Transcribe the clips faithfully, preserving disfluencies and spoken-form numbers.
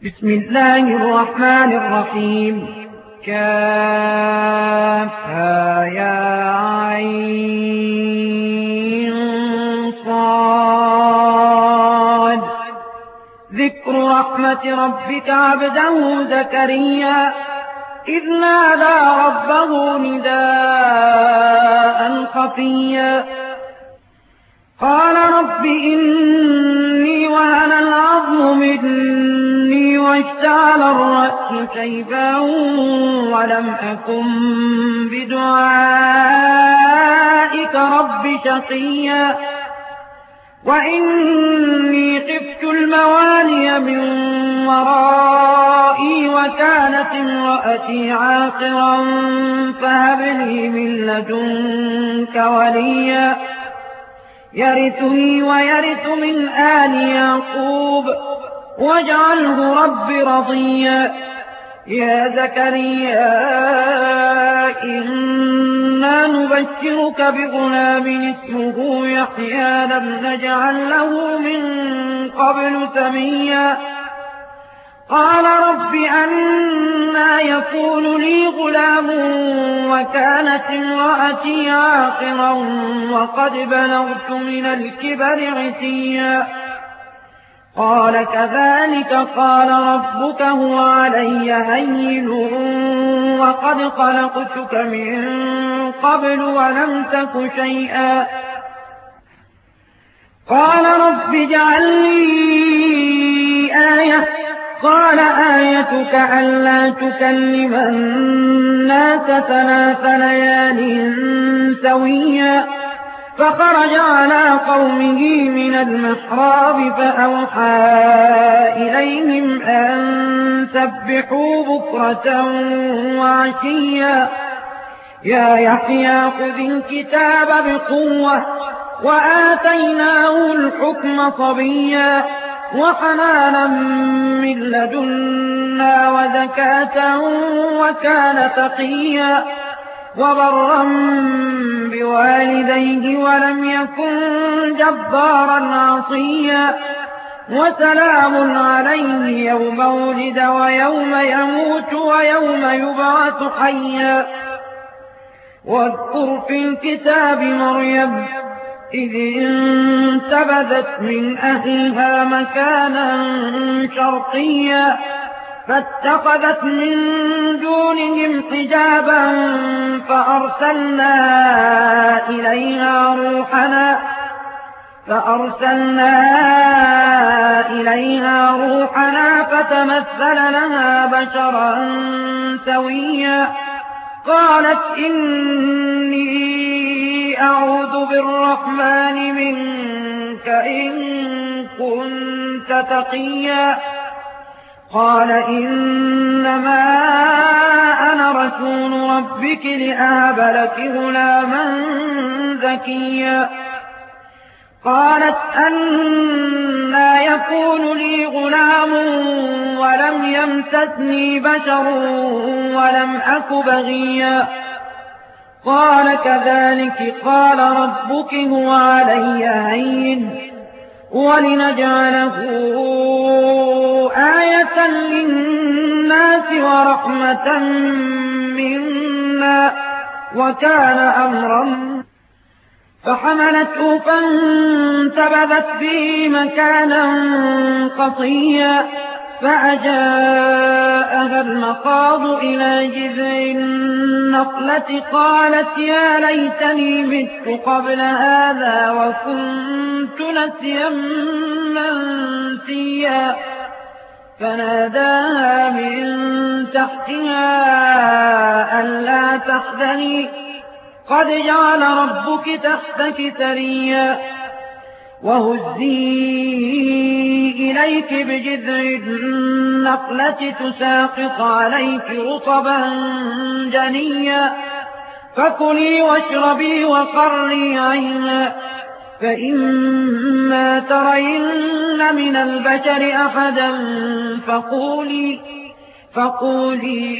بسم الله الرحمن الرحيم. كافها يا عين صاد. ذكر رحمة ربك عبده زكريا إذ نادى ربه نداء خفيا قال رب إني وهن العظم مني واشتعل الرأس شيبا ولم أكن بدعائك رب شقيا وإني خفت الموالي من ورائي وكانت امرأتي عاقرا فهب لي من لدنك وليا يرثني ويرث من آل يعقوب واجعله رب رضيا. يا زكريا إنا نبشرك بغلام اسمه يحيى لم نجعل له من قبل سميا قال رب أنى يكون لي غلام وكانت امرأتي عاقرا وقد بلغت من الكبر عتيا قال كذلك قال ربك هو علي هين وقد خلقتك من قبل ولم تك شيئا قال رب اجعل لي آية قال آيتك ألا تكلم الناس ثلاث ليال سويا فخرج على قومه من المحراب فأوحى إليهم أن سبحوا بكرة وعشيا يا يحيى خذ الكتاب بقوة وآتيناه الحكم صبيا وحنانا من لدنا وزكاة وكان تقيا وبرا بوالديه ولم يكن جبارا عصيا وسلام عليه يوم ولد ويوم يموت ويوم يبعث حيا واذكر في الكتاب مريم إذ انتبذت من أهلها مكانا شرقيا فاتخذت من دونهم حجابا فأرسلنا إليها روحنا فأرسلنا إليها روحنا فتمثل لها بشرا سويا قالت إني أعوذ بالرحمن منك إن كنت تقيا قال إنما أنا رسول ربك لأهب لك غلاما زكيا قالت أنى يكون لي غلام ولم يمسسني بشر ولم أك بغيا قال كذلك قال ربك هو علي هين ولنجعله آية للناس ورحمة منا وكان أمرا فحملته فانتبذت به مكانا قصيا فأجاءها المخاض إلى جذع النخلة قالت يا ليتني مت قبل هذا وكنت نسيا منسيا فناداها من تحتها ألا تحزني قد جعل ربك تحتك سريا وهزي إليك بجذع النخلة تساقط عليك رطبا جنيا فكلي واشربي وقري عينا فإما ترين من البشر أحدا فقولي فقولي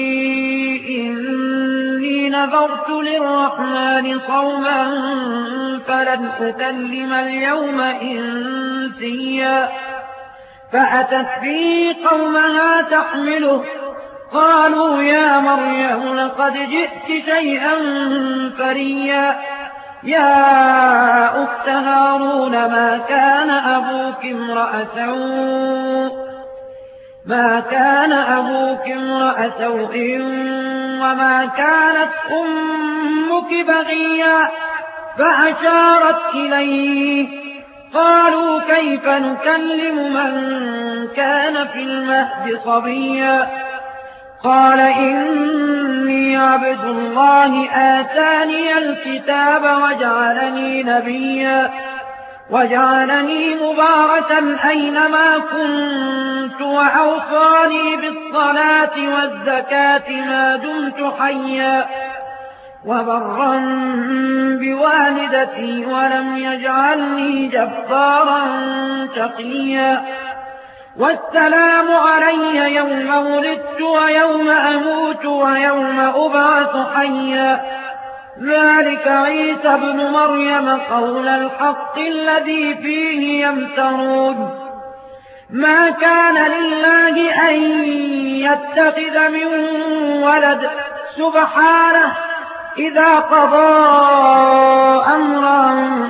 إني نذرت للرحمن صوما فلن أكلم اليوم إنسيا فأتت به قومها تحمله قالوا يا مريم لقد جئت شيئا فريا يا أخت هارون ما كان أبوك امرأ سوء ما كان أبوك امرأ سوء وما كانت أمك بغيا فأشارت إليه قالوا كيف نكلم من كان في المهد صبيا قال إني عبد الله آتاني الكتاب وجعلني نبيا وجعلني مباركا أينما كنت وأوصاني بالصلاة والزكاة ما دمت حيا وبرا بوالدتي ولم يجعلني جبارا شقيا والسلام علي يوم ولدت ويوم أموت ويوم أبعث حيا ذلك عيسى ابن مريم قول الحق الذي فيه يمترون ما كان لله أن يتخذ من ولد سبحانه إذا قضى أمرا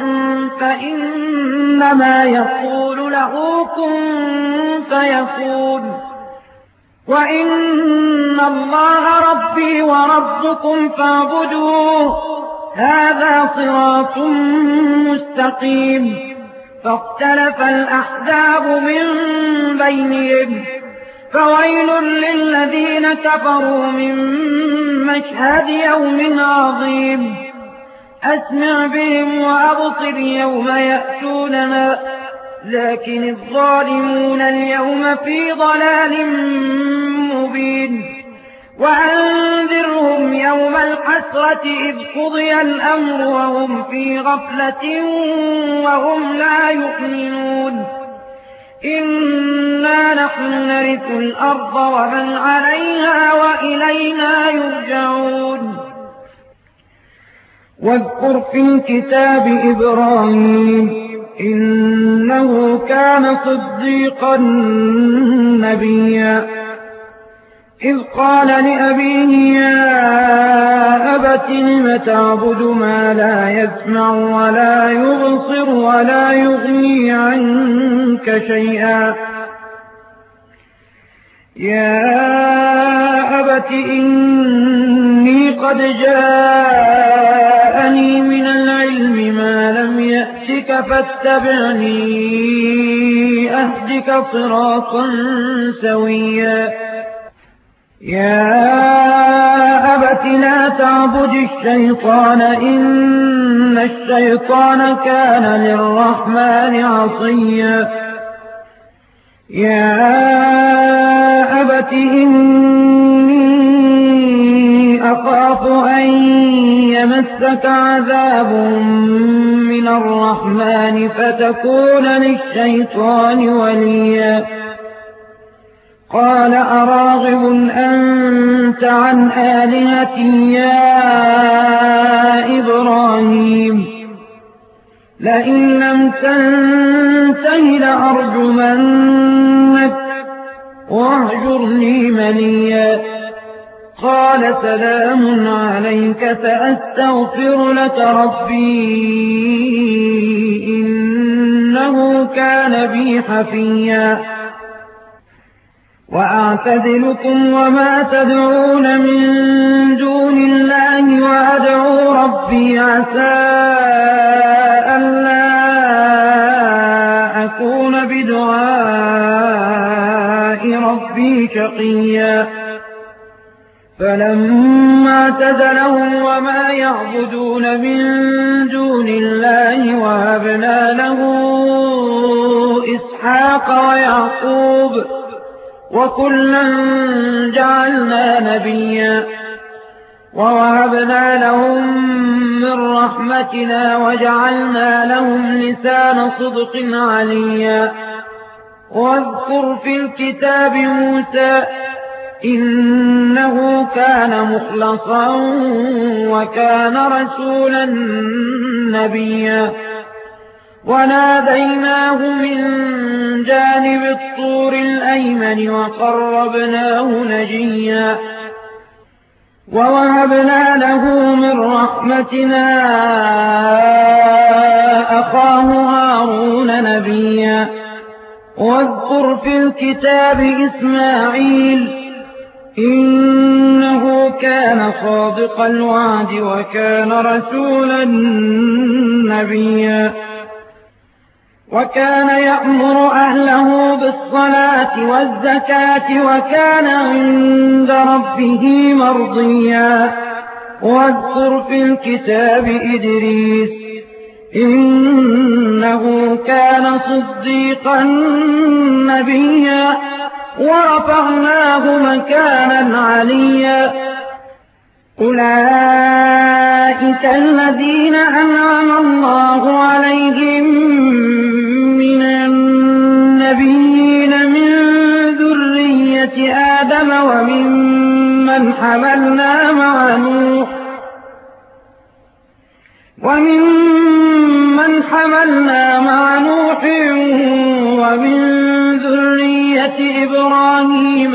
فإنما يقول له كن فيكون وإن الله ربي وربكم فاعبدوه هذا صراط مستقيم فاختلف الأحزاب من بينهم فويل للذين كفروا من مشهد يوم عظيم أسمع بهم وأبصر يوم يأتوننا لكن الظالمون اليوم في ضلال مبين وأنذرهم يوم الحسرة إذ قضي الأمر وهم في غفلة وهم لا يؤمنون إنا نحن نرث الأرض ومن عليها وإلينا يرجعون واذكر في الكتاب إبراهيم إنه كان صديقا نبيا إذ قال لأبيه يا أبت لم تعبد ما لا يسمع ولا يبصر ولا يغني عنك شيئا يا أبت إني قد جاءني من العلم ما لم يأتك فاتبعني أهدك صراطا سويا يا أبت لا تعبد الشيطان إن الشيطان كان للرحمن عصيا يا أبت إني أخاف أن يمسك عذاب من الرحمن فتكون للشيطان وليا قال أراغب أنت عن آلهتي يا إبراهيم لئن لم تنته لأرجمنك واهجرني مليا قال سلام عليك سأستغفر لك ربي إنه كان بي حفيا وأعتزلكم وما تدعون من دون الله وأدعو ربي عسى ألا أكون بدعاء ربي شقيا فلما اعتزلهم وما يعبدون من دون الله وهبنا له إسحاق ويعقوب وكلا جعلنا نبيا ووهبنا لهم من رحمتنا وجعلنا لهم لسان صدق عليا واذكر في الكتاب موسى إنه كان مخلصا وكان رسولا نبيا وناديناه من جانب الطور الأيمن وقربناه نجيا ووهبنا له من رحمتنا أخاه هارون نبيا واذكر في الكتاب إسماعيل إنه كان صادق الوعد وكان رسولا نبيا وكان يأمر أهله بالصلاة والزكاة وكان عند ربه مرضيا واذكر في الكتاب إدريس إنه كان صديقا نبيا ورفعناه مكانا عليا أولئك الذين أنعم الله عليهم من النبيين من ذرية آدم وممن حملنا مع نوح وممن حملنا مع نوح ومن ذرية إبراهيم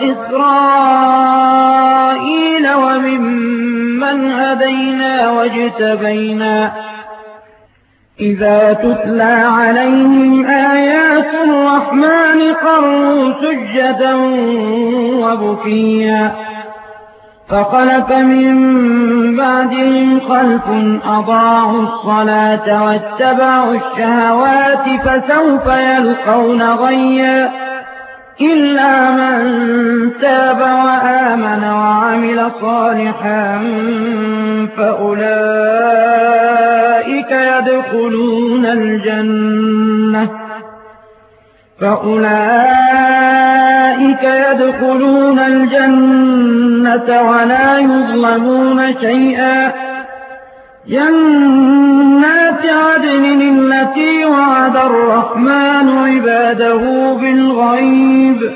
وإسرائيل وممن هدينا واجتبينا إذا تتلى عليهم آيات الرحمن خروا سجدا وبكيا فخلف من بعدهم خلف أضاعوا الصلاة واتبعوا الشهوات فسوف يلقون غيا إلا من تاب وآمن وعمل صالحا فأولئك يدخلون الجنة فأولئك يدخلون الجنة ولا يظلمون شيئا جنات عدن التي وعد الرحمن عباده بالغيب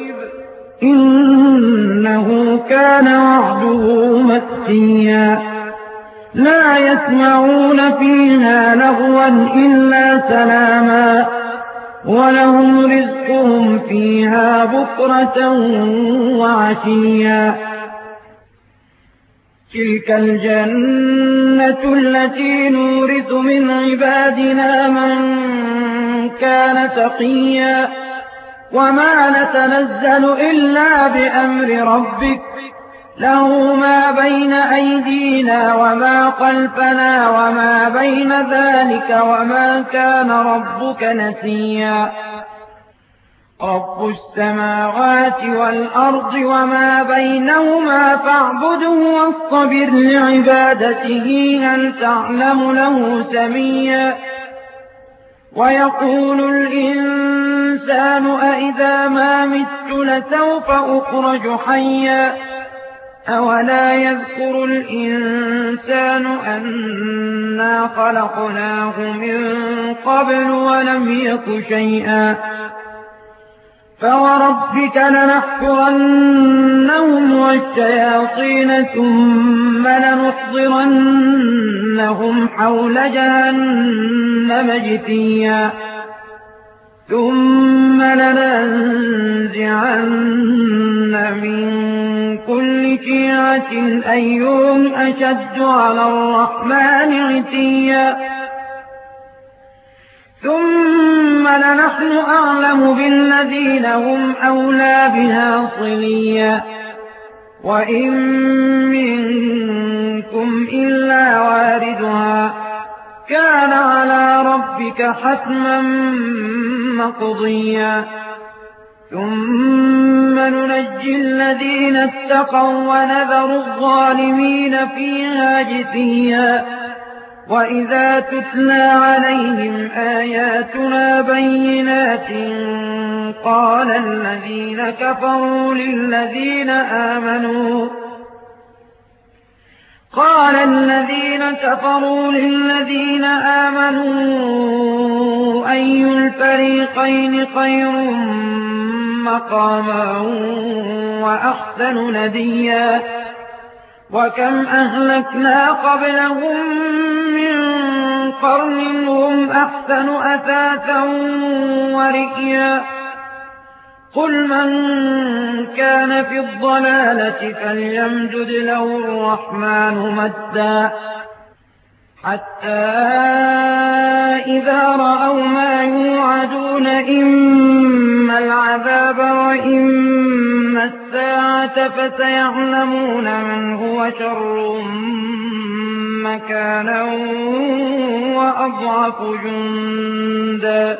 إنه كان وعده مأتيا لا يسمعون فيها لغوا إلا سلاما ولهم رزقهم فيها بكرة وعشيا تلك الجنة التي نورث من عبادنا من كان تقيا وما نتنزل إلا بأمر ربك له ما بين أيدينا وما خلفنا وما بين ذلك وما كان ربك نسيا رب السماوات والأرض وما بينهما فاعبده واصطبر لعبادته هل تعلم له سميا ويقول الإنسان أإذا ما مت لسوف أخرج حيا أولا يذكر الإنسان أنا خلقناه من قبل ولم يك شيئا فوربك لنحشرنهم والشياطين ثم لنحضرنهم حول جهنم جثيا ثم لننزعن من كل شيعة أيهم أشد على الرحمن عتيا ثم لنحن أعلم بالذين هم أولى بها صليا وإن منكم إلا واردها كان على ربك حتما مقضيا ثم ننجي الذين اتقوا ونذر الظالمين فيها جثيا وإذا تتلى عليهم آياتنا بينات قال الذين كفروا للذين آمنوا قال الذين كفروا للذين آمنوا أي الفريقين خير مقاما وأحسن نديا وكم أهلكنا قبلهم من قرن هم أحسن أثاثا ورئيا قل من كان في الضلالة فليمدد له الرحمن مدا حتى إذا رأوا ما يوعدون إما العذاب وإما الساعة فسيعلمون من هو شر مكانا وأضعف جندا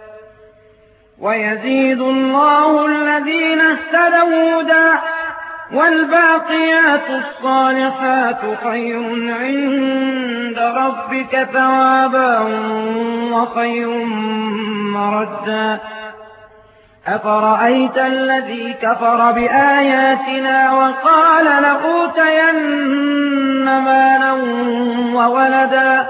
ويزيد الله الذين اهتدوا هدى والباقيات الصالحات خير عند ربك ثوابا وخير مردا أفرأيت الذي كفر بآياتنا وقال لأوتين مالا وولدا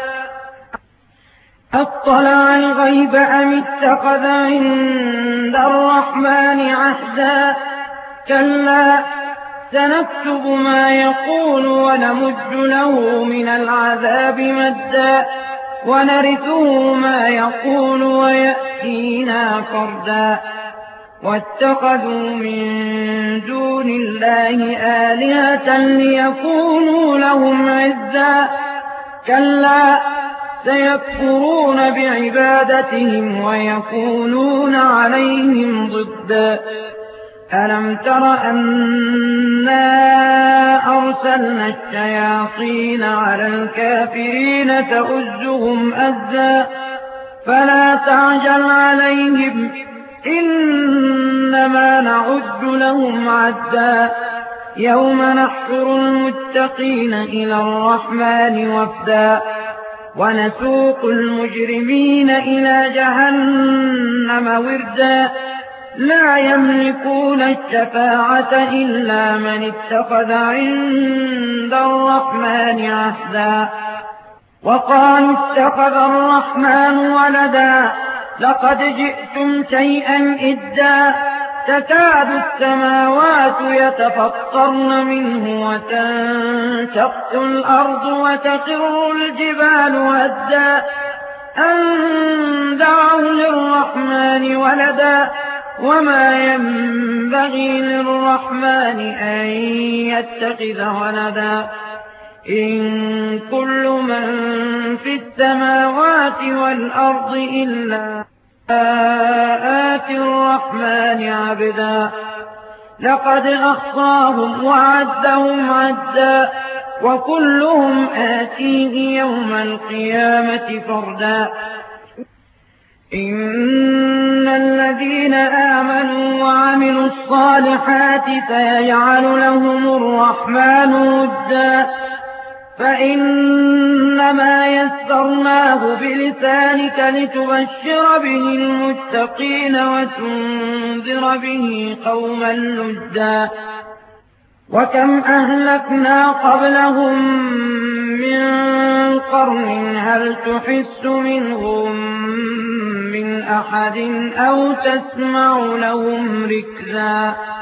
أطلع الغيب أم اتخذ عند الرحمن عهدا كلا سنكتب ما يقول ونمد له من العذاب مدا ونرثه ما يقول ويأتينا فردا واتخذوا من دون الله آلهة ليكونوا لهم عزا كلا سيكفرون بعبادتهم ويكونون عليهم ضدا ألم تر أنا أرسلنا الشياطين على الكافرين تؤزهم أزا فلا تعجل عليهم إنما نعد لهم عدا يوم نحشر المتقين إلى الرحمن وفدا ونسوق المجرمين إلى جهنم وردا لا يملكون الشفاعة إلا من اتخذ عند الرحمن عهدا وقالوا اتخذ الرحمن ولدا لقد جئتم شيئا إدا تكاد السماوات يتفطرن منه وتنشق الأرض وتخر الجبال هدا أن دعوا للرحمن ولدا وما ينبغي للرحمن أن يتخذ ولدا إن كل من في السماوات والأرض إلا آتي الرحمن عبدا لقد أحصاهم وعدهم عدا وكلهم آتيه يوم القيامة فردا إن الذين آمنوا وعملوا الصالحات سيجعل لهم الرحمن ودا فإنما يسرناه بلسانك لتبشر به المتقين وتنذر به قوما لدا وكم أهلكنا قبلهم من قرن هل تحس منهم من أحد أو تسمع لهم ركزا